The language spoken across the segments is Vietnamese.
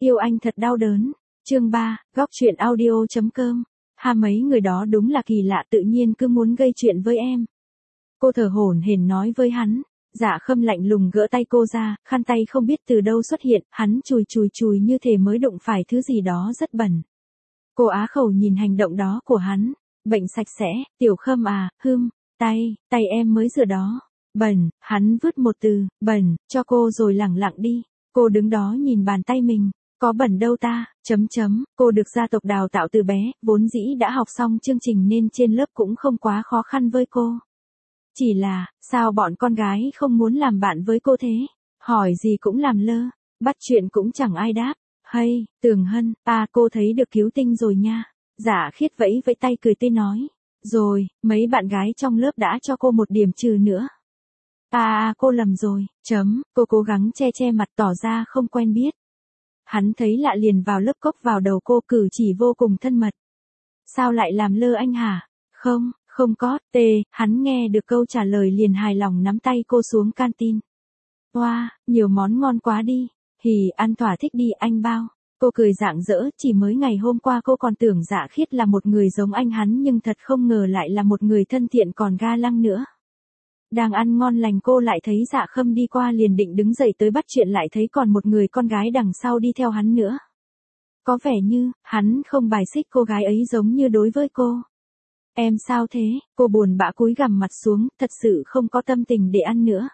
Yêu anh thật đau đớn. Chương 3, góc truyện audio.com. Mấy người đó đúng là kỳ lạ, tự nhiên cứ muốn gây chuyện với em. Cô thở hổn hển nói với hắn. Dạ Khâm lạnh lùng gỡ tay cô ra, khăn tay không biết từ đâu xuất hiện, hắn chùi như thể mới đụng phải thứ gì đó rất bẩn. Cô á khẩu nhìn hành động đó của hắn. Bệnh sạch sẽ, Tiểu Khâm à, tay em mới rửa đó. Bẩn, hắn vứt một từ, bẩn, cho cô rồi lẳng lặng đi. Cô đứng đó nhìn bàn tay mình. Có bẩn đâu ta, cô được gia tộc đào tạo từ bé, vốn dĩ đã học xong chương trình nên trên lớp cũng không quá khó khăn với cô. Chỉ là, sao bọn con gái không muốn làm bạn với cô thế? Hỏi gì cũng làm lơ, bắt chuyện cũng chẳng ai đáp. Hay, Tường Hân, cô thấy được cứu tinh rồi nha. Dạ Khiết vẫy vẫy tay cười tươi nói. Rồi, mấy bạn gái trong lớp đã cho cô một điểm trừ nữa. Cô lầm rồi, cô cố gắng che mặt tỏ ra không quen biết. Hắn thấy lạ liền vào lớp cốc vào đầu cô, cử chỉ vô cùng thân mật. Sao lại làm lơ anh hả? Không có, hắn nghe được câu trả lời liền hài lòng nắm tay cô xuống canteen. Wow, nhiều món ngon quá đi. Ăn thỏa thích đi anh bao. Cô cười rạng rỡ, chỉ mới ngày hôm qua cô còn tưởng Dạ Khiết là một người giống anh hắn nhưng thật không ngờ lại là một người thân thiện còn ga lăng nữa. Đang ăn ngon lành cô lại thấy Dạ Khâm đi qua liền định đứng dậy tới bắt chuyện, lại thấy còn một người con gái đằng sau đi theo hắn nữa. Có vẻ như, hắn không bài xích cô gái ấy giống như đối với cô. Em sao thế? Cô buồn bã cúi gằm mặt xuống, thật sự không có tâm tình để ăn nữa.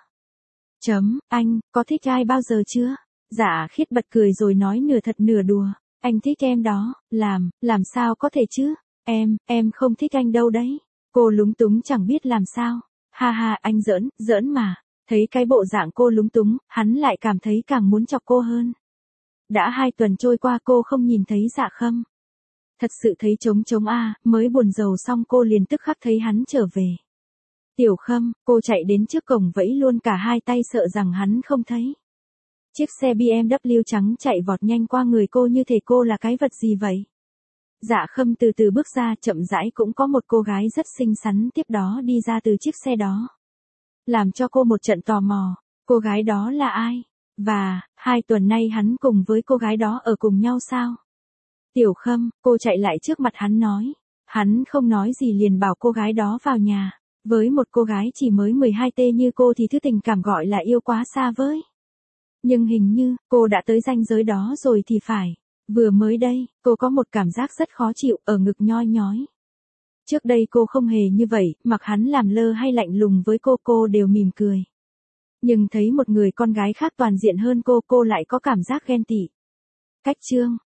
Anh, có thích ai bao giờ chưa? Dạ Khiết bật cười rồi nói nửa thật nửa đùa. Anh thích em đó, làm sao có thể chứ? Em không thích anh đâu đấy. Cô lúng túng chẳng biết làm sao. Ha, anh giỡn mà. Thấy cái bộ dạng cô lúng túng, hắn lại cảm thấy càng muốn chọc cô hơn. Đã 2 tuần trôi qua cô không nhìn thấy Dạ Khâm. Thật sự thấy trống mới buồn rầu xong cô liền tức khắc thấy hắn trở về. Tiểu Khâm, cô chạy đến trước cổng vẫy luôn cả hai tay sợ rằng hắn không thấy. Chiếc xe BMW trắng chạy vọt nhanh qua người cô như thể cô là cái vật gì vậy. Dạ Khâm từ từ bước ra, chậm rãi, cũng có một cô gái rất xinh xắn tiếp đó đi ra từ chiếc xe đó. Làm cho cô một trận tò mò, cô gái đó là ai? Và, 2 tuần nay hắn cùng với cô gái đó ở cùng nhau sao? Tiểu Khâm, cô chạy lại trước mặt hắn nói. Hắn không nói gì liền bảo cô gái đó vào nhà. Với một cô gái chỉ mới 12T như cô thì thứ tình cảm gọi là yêu quá xa vời. Nhưng hình như, cô đã tới ranh giới đó rồi thì phải. Vừa mới đây, cô có một cảm giác rất khó chịu ở ngực nhoi nhói. Trước đây cô không hề như vậy, mặc hắn làm lơ hay lạnh lùng với cô đều mỉm cười. Nhưng thấy một người con gái khác toàn diện hơn cô lại có cảm giác ghen tị. Cách chương